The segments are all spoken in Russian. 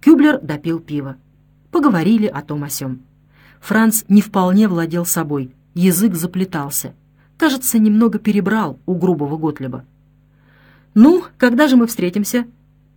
Кюблер допил пиво. Поговорили о том о сём. Франц не вполне владел собой, язык заплетался. Кажется, немного перебрал у грубого Готлиба. «Ну, когда же мы встретимся?»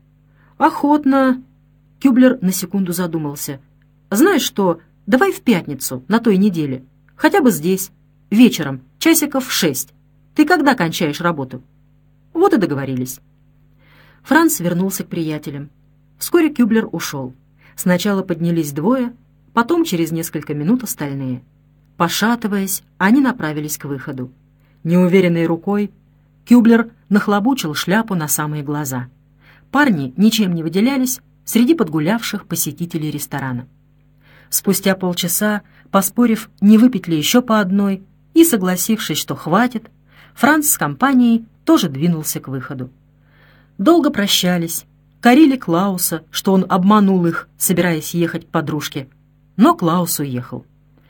«Охотно». Кюблер на секунду задумался. «Знаешь что, давай в пятницу, на той неделе. Хотя бы здесь. Вечером, часиков в 6. Ты когда кончаешь работу?» Вот и договорились. Франц вернулся к приятелям. Вскоре Кюблер ушел. Сначала поднялись двое, потом через несколько минут остальные. Пошатываясь, они направились к выходу. Неуверенной рукой Кюблер нахлобучил шляпу на самые глаза. Парни ничем не выделялись среди подгулявших посетителей ресторана. Спустя полчаса, поспорив, не выпить ли еще по одной, и согласившись, что хватит, Франц с компанией тоже двинулся к выходу. Долго прощались, корили Клауса, что он обманул их, собираясь ехать к подружке. Но Клаус уехал.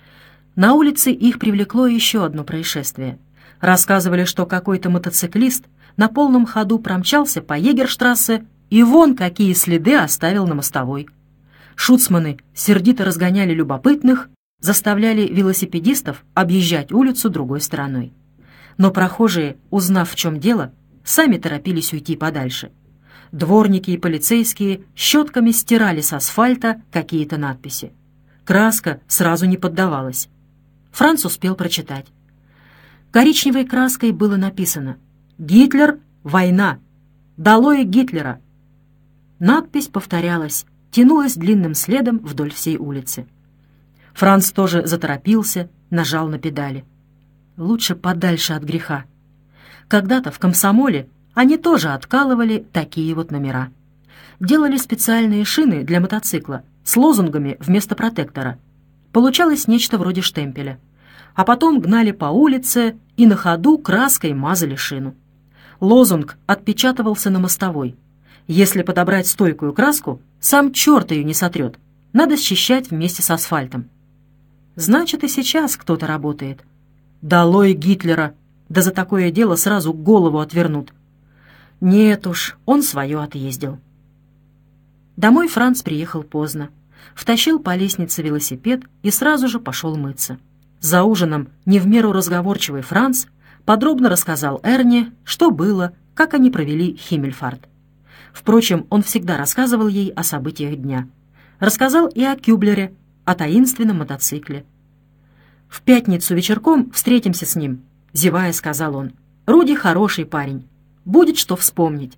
На улице их привлекло еще одно происшествие. Рассказывали, что какой-то мотоциклист на полном ходу промчался по Егерштрассе и вон какие следы оставил на мостовой. Шуцманы сердито разгоняли любопытных, заставляли велосипедистов объезжать улицу другой стороной. Но прохожие, узнав, в чем дело, сами торопились уйти подальше. Дворники и полицейские щетками стирали с асфальта какие-то надписи. Краска сразу не поддавалась. Франц успел прочитать. Коричневой краской было написано: «Гитлер — война! Долой Гитлера!» Надпись повторялась, тянулась длинным следом вдоль всей улицы. Франц тоже заторопился, нажал на педали. Лучше подальше от греха. Когда-то в комсомоле они тоже откалывали такие вот номера. Делали специальные шины для мотоцикла с лозунгами вместо протектора. Получалось нечто вроде штемпеля. А потом гнали по улице и на ходу краской мазали шину. Лозунг отпечатывался на мостовой. Если подобрать стойкую краску, сам черт ее не сотрет. Надо счищать вместе с асфальтом. Значит, и сейчас кто-то работает. Долой Гитлера! Да за такое дело сразу голову отвернут. Нет уж, он свое отъездил. Домой Франц приехал поздно. Втащил по лестнице велосипед и сразу же пошел мыться. За ужином не в меру разговорчивый Франц подробно рассказал Эрне, что было, как они провели Химмельфарт. Впрочем, он всегда рассказывал ей о событиях дня. Рассказал и о Кюблере, о таинственном мотоцикле. «В пятницу вечерком встретимся с ним», — зевая сказал он. «Руди хороший парень. Будет что вспомнить».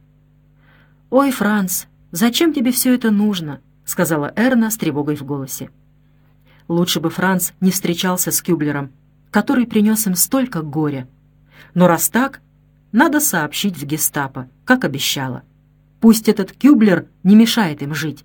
«Ой, Франц, зачем тебе все это нужно?» — сказала Эрна с тревогой в голосе. Лучше бы Франц не встречался с Кюблером, который принес им столько горя. Но раз так, надо сообщить в гестапо, как обещала. Пусть этот Кюблер не мешает им жить.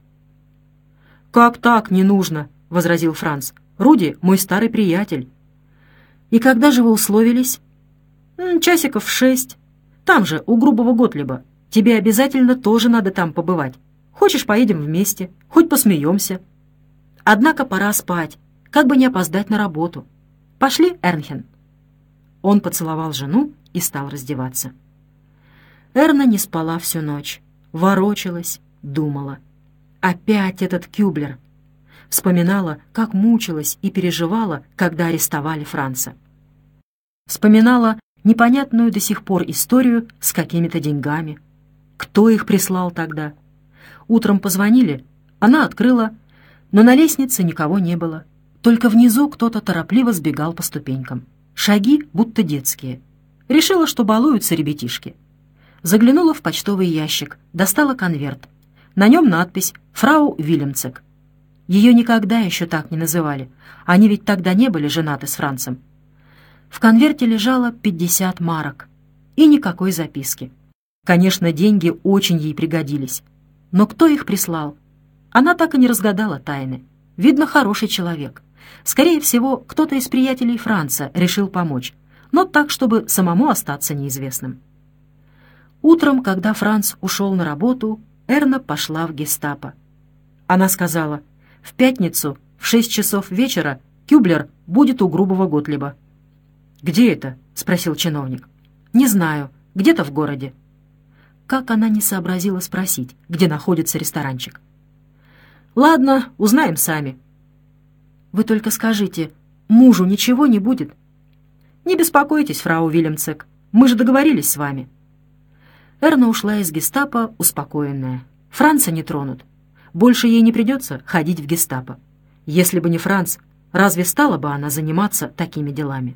«Как так не нужно?» — возразил Франц. «Руди — мой старый приятель». «И когда же вы условились?» «Часиков в 6. Там же, у грубого Готлиба. Тебе обязательно тоже надо там побывать. Хочешь, поедем вместе, хоть посмеемся. Однако пора спать, как бы не опоздать на работу. Пошли, Эрнхен». Он поцеловал жену и стал раздеваться. Эрна не спала всю ночь, ворочалась, думала. Опять этот Кюблер. Вспоминала, как мучилась и переживала, когда арестовали Франца. Вспоминала непонятную до сих пор историю с какими-то деньгами. Кто их прислал тогда? Утром позвонили, она открыла, но на лестнице никого не было. Только внизу кто-то торопливо сбегал по ступенькам. Шаги будто детские. Решила, что балуются ребятишки. Заглянула в почтовый ящик, достала конверт. На нем надпись «Фрау Вильямцек». Ее никогда еще так не называли. Они ведь тогда не были женаты с Францем. В конверте лежало 50 марок. И никакой записки. Конечно, деньги очень ей пригодились. Но кто их прислал? Она так и не разгадала тайны. Видно, хороший человек. Скорее всего, кто-то из приятелей Франца решил помочь, но так, чтобы самому остаться неизвестным. Утром, когда Франц ушел на работу, Эрна пошла в гестапо. Она сказала: «В пятницу в 6 часов вечера Кюблер будет у грубого Готлиба». «Где это?» — спросил чиновник. «Не знаю, где-то в городе». Как она не сообразила спросить, где находится ресторанчик? Ладно, узнаем сами. Вы только скажите, мужу ничего не будет? Не беспокойтесь, фрау Вильямцек, мы же договорились с вами. Эрна ушла из гестапо успокоенная. Франца не тронут. Больше ей не придется ходить в гестапо. Если бы не Франц, разве стала бы она заниматься такими делами?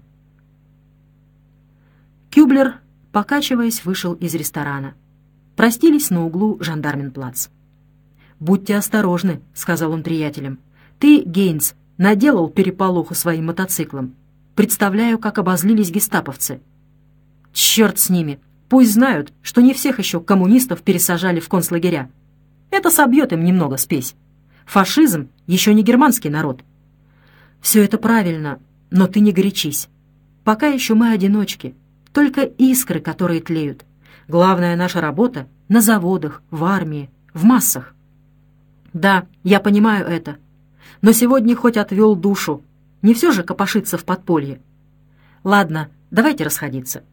Кюблер, покачиваясь, вышел из ресторана. Простились на углу Жандарменплац. «Будьте осторожны», — сказал он приятелям. «Ты, Гейнс, наделал переполоху своим мотоциклом. Представляю, как обозлились гестаповцы. Черт с ними! Пусть знают, что не всех еще коммунистов пересажали в концлагеря. Это собьет им немного спесь. Фашизм еще не германский народ». «Все это правильно, но ты не горячись. Пока еще мы одиночки, только искры, которые тлеют. Главная наша работа — на заводах, в армии, в массах». «Да, я понимаю это. Но сегодня хоть отвел душу. Не все же копошиться в подполье. Ладно, давайте расходиться».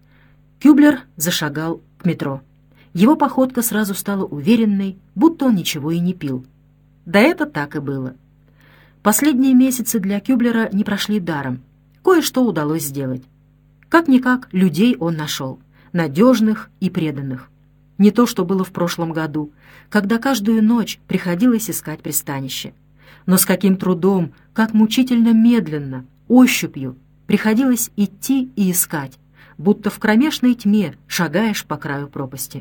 Кюблер зашагал к метро. Его походка сразу стала уверенной, будто он ничего и не пил. Да это так и было. Последние месяцы для Кюблера не прошли даром. Кое-что удалось сделать. Как-никак людей он нашел, надежных и преданных. Не то, что было в прошлом году, когда каждую ночь приходилось искать пристанище. Но с каким трудом, как мучительно медленно, ощупью приходилось идти и искать, будто в кромешной тьме шагаешь по краю пропасти.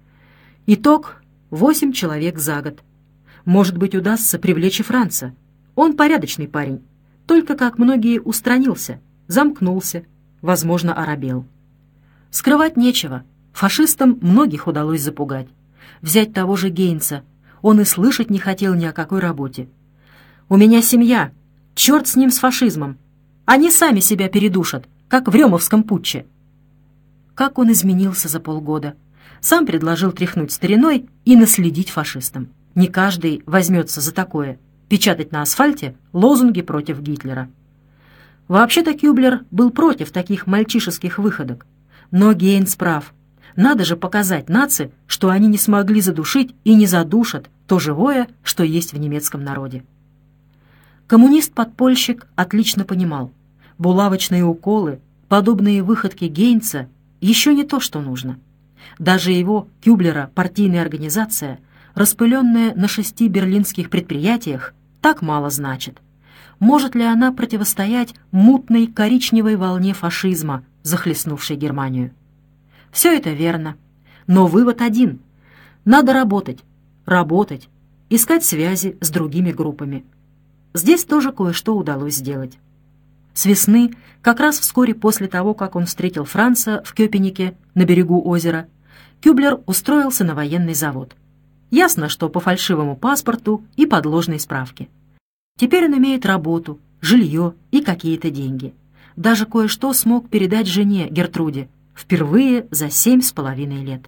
Итог — 8 человек за год. Может быть, удастся привлечь и Франца. Он порядочный парень, только, как многие, устранился, замкнулся, возможно, оробел. Скрывать нечего. Фашистам многих удалось запугать. Взять того же Гейнса. Он и слышать не хотел ни о какой работе. «У меня семья. Черт с ним, с фашизмом. Они сами себя передушат, как в Рёмовском путче». Как он изменился за полгода. Сам предложил тряхнуть стариной и наследить фашистам. Не каждый возьмется за такое — печатать на асфальте лозунги против Гитлера. Вообще-то Кюблер был против таких мальчишеских выходок. Но Гейнс прав. Надо же показать нации, что они не смогли задушить и не задушат то живое, что есть в немецком народе. Коммунист-подпольщик отлично понимал. Булавочные уколы, подобные выходки Гейнса еще не то, что нужно. Даже его, Кюблера, партийная организация, распыленная на 6 берлинских предприятиях, так мало значит. Может ли она противостоять мутной коричневой волне фашизма, захлестнувшей Германию? Все это верно. Но вывод один. Надо работать, искать связи с другими группами. Здесь тоже кое-что удалось сделать. С весны, как раз вскоре после того, как он встретил Франца в Кёпенике на берегу озера, Кюблер устроился на военный завод. Ясно, что по фальшивому паспорту и подложной справке. Теперь он имеет работу, жилье и какие-то деньги. Даже кое-что смог передать жене Гертруде, впервые за 7,5 лет.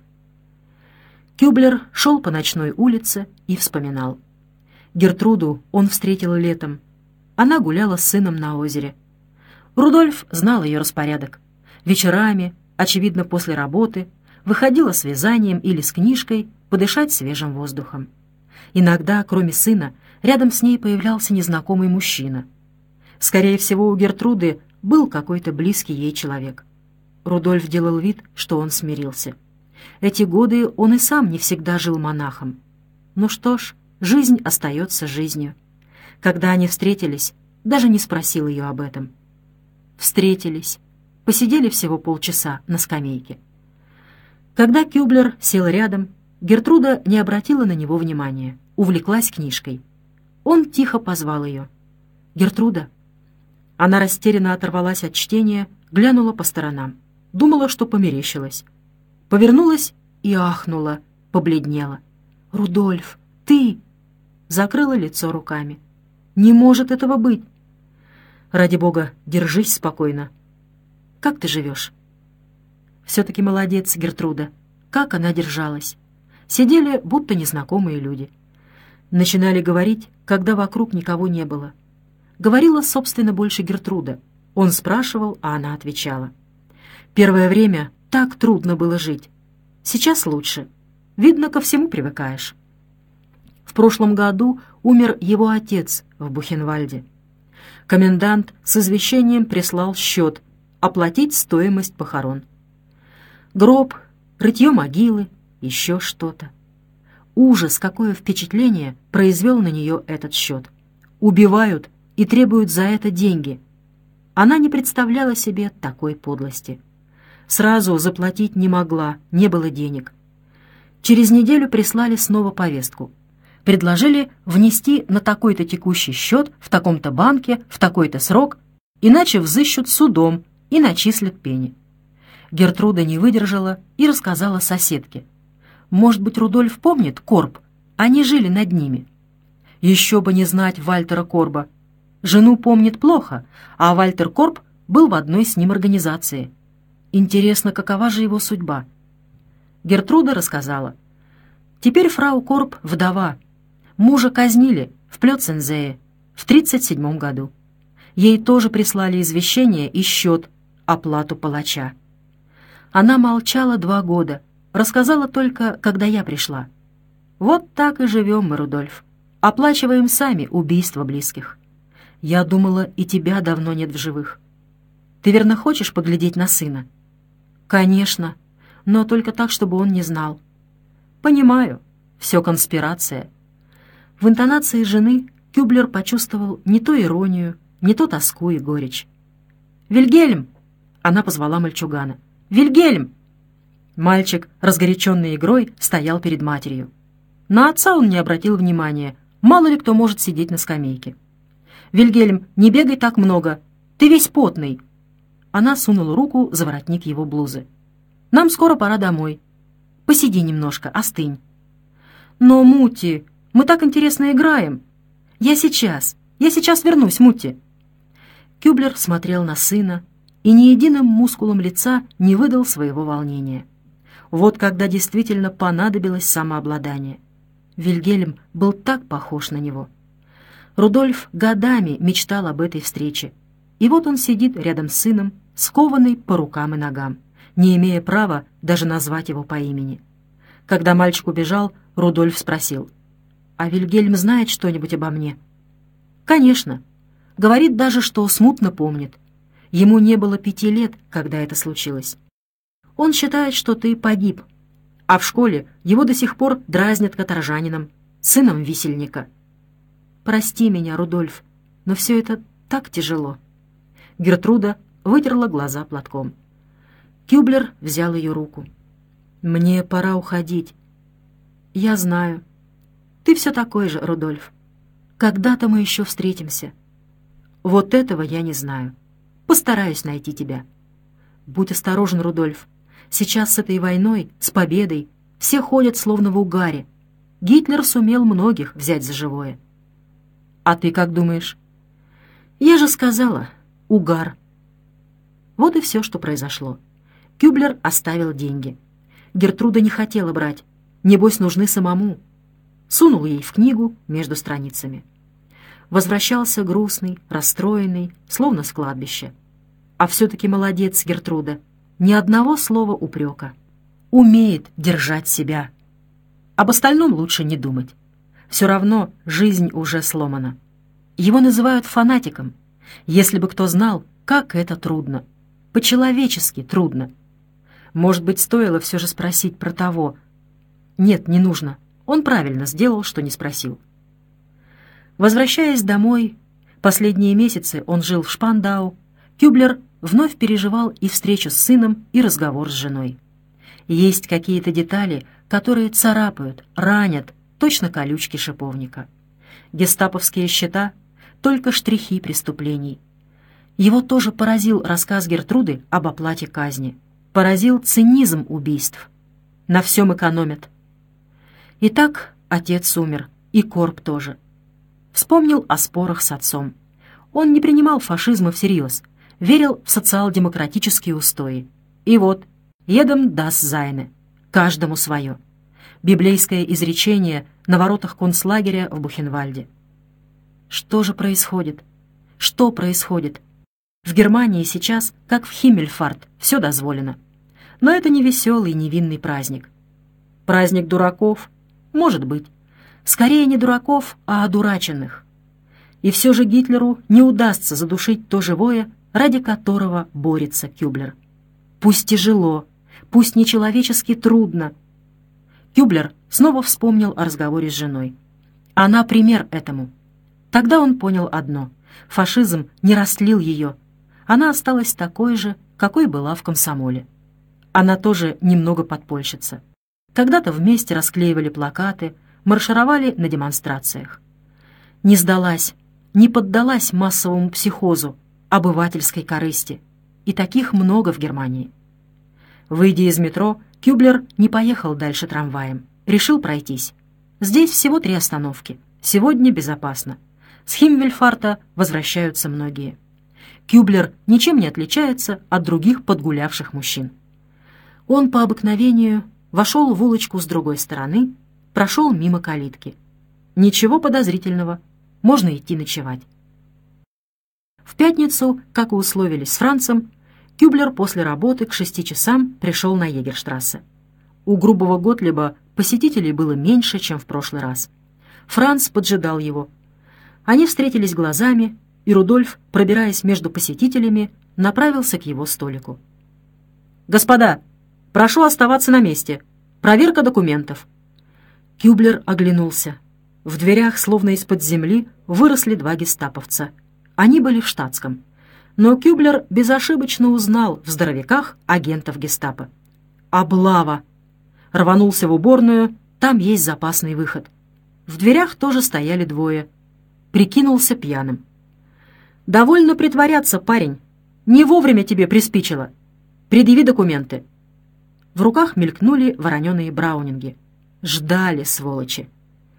Кюблер шел по ночной улице и вспоминал. Гертруду он встретил летом. Она гуляла с сыном на озере. Рудольф знал ее распорядок. Вечерами, очевидно после работы, выходила с вязанием или с книжкой подышать свежим воздухом. Иногда, кроме сына, рядом с ней появлялся незнакомый мужчина. Скорее всего, у Гертруды был какой-то близкий ей человек. Рудольф делал вид, что он смирился. Эти годы он и сам не всегда жил монахом. Ну что ж, жизнь остается жизнью. Когда они встретились, даже не спросил ее об этом. Встретились, посидели всего полчаса на скамейке. Когда Кюблер сел рядом, Гертруда не обратила на него внимания, увлеклась книжкой. Он тихо позвал ее. «Гертруда». Она растерянно оторвалась от чтения, глянула по сторонам. Думала, что померещилась. Повернулась и ахнула, побледнела. «Рудольф, ты!» Закрыла лицо руками. «Не может этого быть!» «Ради бога, держись спокойно. Как ты живешь?» Все-таки молодец, Гертруда. Как она держалась. Сидели, будто незнакомые люди. Начинали говорить, когда вокруг никого не было. Говорила, собственно, больше Гертруда. Он спрашивал, а она отвечала. Первое время так трудно было жить. Сейчас лучше. Видно, ко всему привыкаешь. В прошлом году умер его отец в Бухенвальде. Комендант с извещением прислал счет оплатить стоимость похорон. Гроб, рытье могилы, еще что-то. Ужас, какое впечатление произвел на нее этот счет. Убивают и требуют за это деньги. Она не представляла себе такой подлости. Сразу заплатить не могла, не было денег. Через неделю прислали снова повестку. Предложили внести на такой-то текущий счет в таком-то банке в такой-то срок, иначе взыщут судом и начислят пени. Гертруда не выдержала и рассказала соседке. Может быть, Рудольф помнит Корб? Они жили над ними. Еще бы не знать Вальтера Корба. Жену помнит плохо, а Вальтер Корб был в одной с ним организации. Интересно, какова же его судьба? Гертруда рассказала. Теперь фрау Корб вдова. Мужа казнили в Плёцензее в 1937 году. Ей тоже прислали извещение и счет, оплату палача. Она молчала 2 года, рассказала только, когда я пришла. Вот так и живем мы, Рудольф. Оплачиваем сами убийства близких. Я думала, и тебя давно нет в живых. Ты верно хочешь поглядеть на сына? Конечно, но только так, чтобы он не знал. Понимаю, все конспирация. В интонации жены Кюблер почувствовал не то иронию, не то тоску и горечь. «Вильгельм!» — она позвала мальчугана. «Вильгельм!» Мальчик, разгоряченный игрой, стоял перед матерью. На отца он не обратил внимания, мало ли кто может сидеть на скамейке. «Вильгельм, не бегай так много, ты весь потный!» Она сунула руку за воротник его блузы. «Нам скоро пора домой. Посиди немножко, остынь». «Но, Мути, мы так интересно играем. Я сейчас вернусь, Мути». Кюблер смотрел на сына и ни единым мускулом лица не выдал своего волнения. Вот когда действительно понадобилось самообладание. Вильгельм был так похож на него. Рудольф годами мечтал об этой встрече. И вот он сидит рядом с сыном, скованный по рукам и ногам, не имея права даже назвать его по имени. Когда мальчик убежал, Рудольф спросил: «А Вильгельм знает что-нибудь обо мне?» «Конечно. Говорит даже, что смутно помнит. Ему не было 5 лет, когда это случилось. Он считает, что ты погиб, а в школе его до сих пор дразнят каторжанином, сыном висельника. Прости меня, Рудольф, но все это так тяжело». Гертруда вытерла глаза платком. Кюблер взял ее руку. «Мне пора уходить». «Я знаю. Ты все такой же, Рудольф. Когда-то мы еще встретимся». «Вот этого я не знаю. Постараюсь найти тебя». «Будь осторожен, Рудольф. Сейчас с этой войной, с победой, все ходят словно в угаре. Гитлер сумел многих взять за живое». «А ты как думаешь?» «Я же сказала, угар». Вот и все, что произошло. Кюблер оставил деньги. Гертруда не хотела брать. Небось, нужны самому. Сунул ей в книгу между страницами. Возвращался грустный, расстроенный, словно с кладбища. А все-таки молодец, Гертруда. Ни одного слова упрека. Умеет держать себя. Об остальном лучше не думать. Все равно жизнь уже сломана. Его называют фанатиком. Если бы кто знал, как это трудно. По-человечески трудно. Может быть, стоило все же спросить про того. Нет, не нужно. Он правильно сделал, что не спросил. Возвращаясь домой, последние месяцы он жил в Шпандау, Кюблер вновь переживал и встречу с сыном, и разговор с женой. Есть какие-то детали, которые царапают, ранят, точно колючки шиповника. Гестаповские счета — только штрихи преступлений. Его тоже поразил рассказ Гертруды об оплате казни. Поразил цинизм убийств. На всем экономят. Итак, отец умер, и Корб тоже. Вспомнил о спорах с отцом. Он не принимал фашизма всерьез, верил в социал-демократические устои. И вот, «Едем das seine», каждому свое. Библейское изречение на воротах концлагеря в Бухенвальде. Что же происходит? Что происходит? В Германии сейчас, как в Химмельфарт, все дозволено. Но это не веселый, невинный праздник. Праздник дураков? Может быть. Скорее не дураков, а одураченных. И все же Гитлеру не удастся задушить то живое, ради которого борется Кюблер. Пусть тяжело, пусть нечеловечески трудно. Кюблер снова вспомнил о разговоре с женой. Она пример этому. Тогда он понял одно: фашизм не растлил ее. Она осталась такой же, какой была в комсомоле. Она тоже немного подпольщица. Когда-то вместе расклеивали плакаты, маршировали на демонстрациях. Не сдалась, не поддалась массовому психозу, обывательской корысти. И таких много в Германии. Выйдя из метро, Кюблер не поехал дальше трамваем. Решил пройтись. Здесь всего 3 остановки. Сегодня безопасно. С Химмельфарта возвращаются многие. Кюблер ничем не отличается от других подгулявших мужчин. Он по обыкновению вошел в улочку с другой стороны, прошел мимо калитки. Ничего подозрительного, можно идти ночевать. В пятницу, как и условились с Францем, Кюблер после работы к 6 часам пришел на Егерштрассе. У грубого Готлиба посетителей было меньше, чем в прошлый раз. Франц поджидал его. Они встретились глазами, и Рудольф, пробираясь между посетителями, направился к его столику. «Господа, прошу оставаться на месте. Проверка документов». Кюблер оглянулся. В дверях, словно из-под земли, выросли 2 гестаповца. Они были в штатском. Но Кюблер безошибочно узнал в здоровяках агентов гестапо. «Облава!» Рванулся в уборную, там есть запасный выход. В дверях тоже стояли 2. Прикинулся пьяным. «Довольно притворяться, парень. Не вовремя тебе приспичило. Предъяви документы». В руках мелькнули вороненые браунинги. Ждали, сволочи.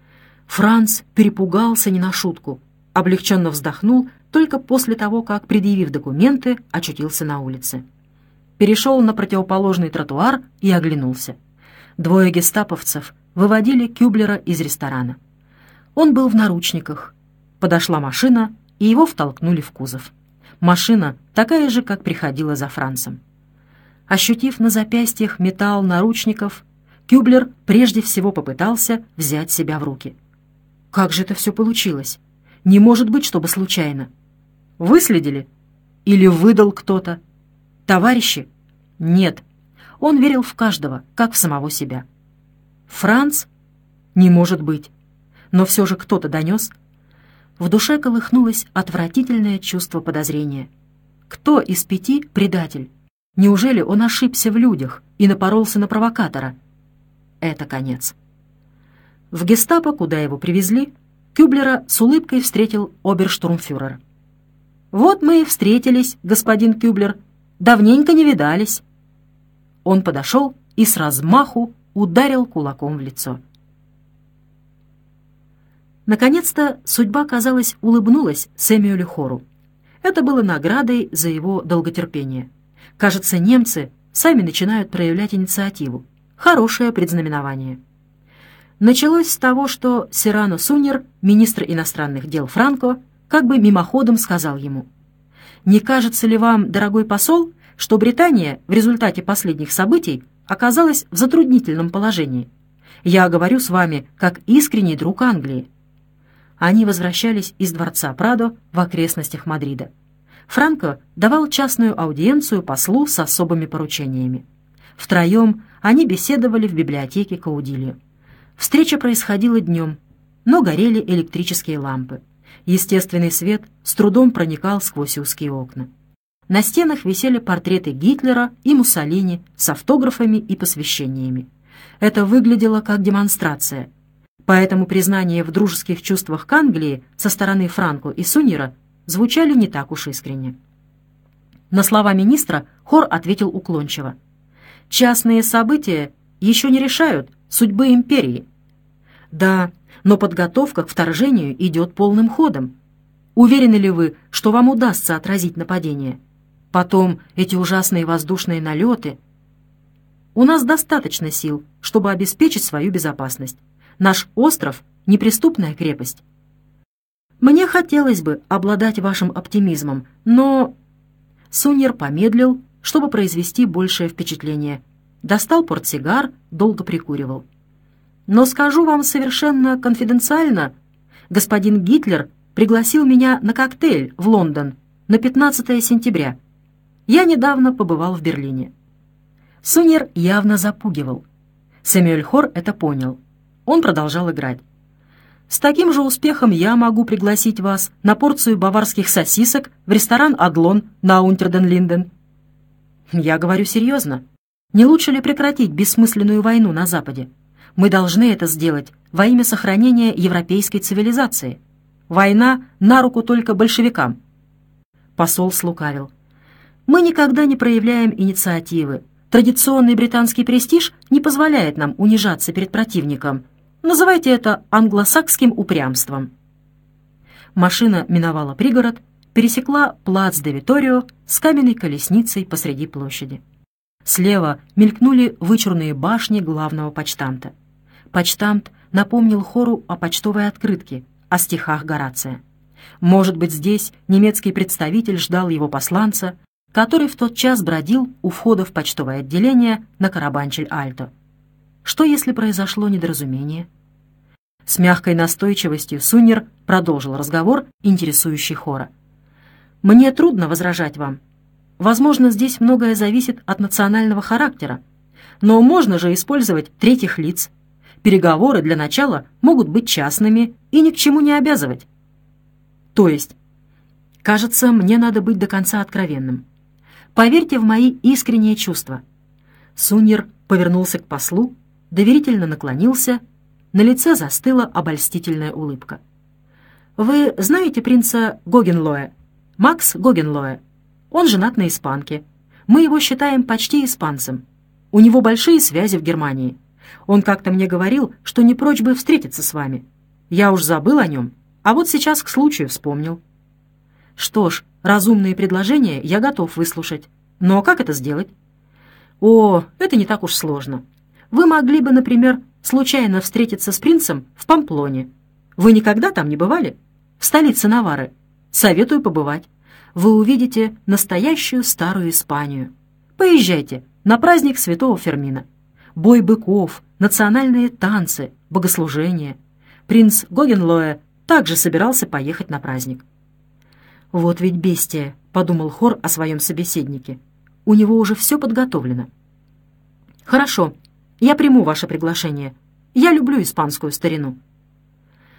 Франц перепугался не на шутку. Облегченно вздохнул только после того, как, предъявив документы, очутился на улице. Перешел на противоположный тротуар и оглянулся. 2 гестаповцев выводили Кюблера из ресторана. Он был в наручниках. Подошла машина, и его втолкнули в кузов. Машина такая же, как приходила за Францем. Ощутив на запястьях металл наручников, Кюблер прежде всего попытался взять себя в руки. Как же это все получилось? Не может быть, чтобы случайно. Выследили? Или выдал кто-то? Товарищи? Нет. Он верил в каждого, как в самого себя. Франц? Не может быть. Но все же кто-то донес. В душе колыхнулось отвратительное чувство подозрения. Кто из 5 предатель? Неужели он ошибся в людях и напоролся на провокатора? Это конец. В гестапо, куда его привезли, Кюблера с улыбкой встретил оберштурмфюрер. «Вот мы и встретились, господин Кюблер. Давненько не видались». Он подошел и с размаху ударил кулаком в лицо. Наконец-то судьба, казалось, улыбнулась Сэмюэлю Хору. Это было наградой за его долготерпение. Кажется, немцы сами начинают проявлять инициативу. Хорошее предзнаменование. Началось с того, что Сирано Суньер, министр иностранных дел Франко, как бы мимоходом сказал ему: «Не кажется ли вам, дорогой посол, что Британия в результате последних событий оказалась в затруднительном положении? Я говорю с вами как искренний друг Англии». Они возвращались из дворца Прадо в окрестностях Мадрида. Франко давал частную аудиенцию послу с особыми поручениями. Втроем они беседовали в библиотеке Каудильо. Встреча происходила днем, но горели электрические лампы. Естественный свет с трудом проникал сквозь узкие окна. На стенах висели портреты Гитлера и Муссолини с автографами и посвящениями. Это выглядело как демонстрация. Поэтому признания в дружеских чувствах к Англии со стороны Франко и Суньера звучали не так уж искренне. На слова министра Хор ответил уклончиво: «Частные события еще не решают судьбы империи». «Да, но подготовка к вторжению идет полным ходом. Уверены ли вы, что вам удастся отразить нападение? Потом эти ужасные воздушные налеты. У нас достаточно сил, чтобы обеспечить свою безопасность. Наш остров — неприступная крепость. Мне хотелось бы обладать вашим оптимизмом, но...» Суньер помедлил, чтобы произвести большее впечатление. Достал портсигар, долго прикуривал. Но скажу вам совершенно конфиденциально, господин Гитлер пригласил меня на коктейль в Лондон на 15 сентября. Я недавно побывал в Берлине». Суньер явно запугивал. Сэмюэль Хор это понял. Он продолжал играть. «С таким же успехом я могу пригласить вас на порцию баварских сосисок в ресторан «Адлон» на Унтерден-Линден». «Я говорю серьезно. Не лучше ли прекратить бессмысленную войну на Западе? Мы должны это сделать во имя сохранения европейской цивилизации. Война на руку только большевикам». Посол слукавил. «Мы никогда не проявляем инициативы. Традиционный британский престиж не позволяет нам унижаться перед противником. Называйте это англосакским упрямством». Машина миновала пригород, пересекла плац де Виторио с каменной колесницей посреди площади. Слева мелькнули вычурные башни главного почтамта. Почтамт напомнил Хору о почтовой открытке, о стихах Горация. Может быть, здесь немецкий представитель ждал его посланца, который в тот час бродил у входа в почтовое отделение на Карабанчель-Альто. Что, если произошло недоразумение? С мягкой настойчивостью Суньер продолжил разговор, интересующий Хора. «Мне трудно возражать вам. Возможно, здесь многое зависит от национального характера. Но можно же использовать третьих лиц. Переговоры для начала могут быть частными и ни к чему не обязывать». «То есть?» «Кажется, мне надо быть до конца откровенным. Поверьте в мои искренние чувства». Суньер повернулся к послу, доверительно наклонился, на лице застыла обольстительная улыбка. «Вы знаете принца Гогенлоя? Макс Гогенлоя. Он женат на испанке. Мы его считаем почти испанцем. У него большие связи в Германии. Он как-то мне говорил, что не прочь бы встретиться с вами. Я уж забыл о нем, а вот сейчас к случаю вспомнил». «Что ж, разумные предложения я готов выслушать. Но как это сделать?» «О, это не так уж сложно. Вы могли бы, например, случайно встретиться с принцем в Памплоне. Вы никогда там не бывали? В столице Наварры. Советую побывать. Вы увидите настоящую старую Испанию. Поезжайте на праздник святого Фермина. Бой быков, национальные танцы, богослужения. Принц Гогенлоя также собирался поехать на праздник». «Вот ведь бестия», — подумал Хор о своем собеседнике. «У него уже все подготовлено». «Хорошо, я приму ваше приглашение. Я люблю испанскую старину.